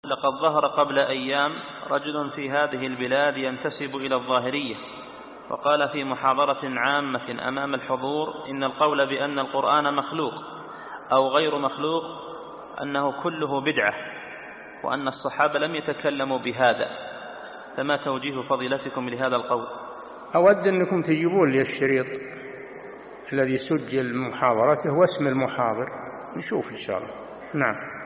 لقد ظهر قبل أيام رجل في هذه البلاد ينتسب إلى الظاهرية، وقال في محاضرة عامة أمام الحضور إن القول بأن القرآن مخلوق أو غير مخلوق أنه كله بدعة، وأن الصحابة لم يتكلموا بهذا، فما توجيه فضيلتكم لهذا القول؟ أود أنكم تجيبون لي الشريط الذي سجل محاضرته واسم المحاضر نشوف إن شاء الله. نعم.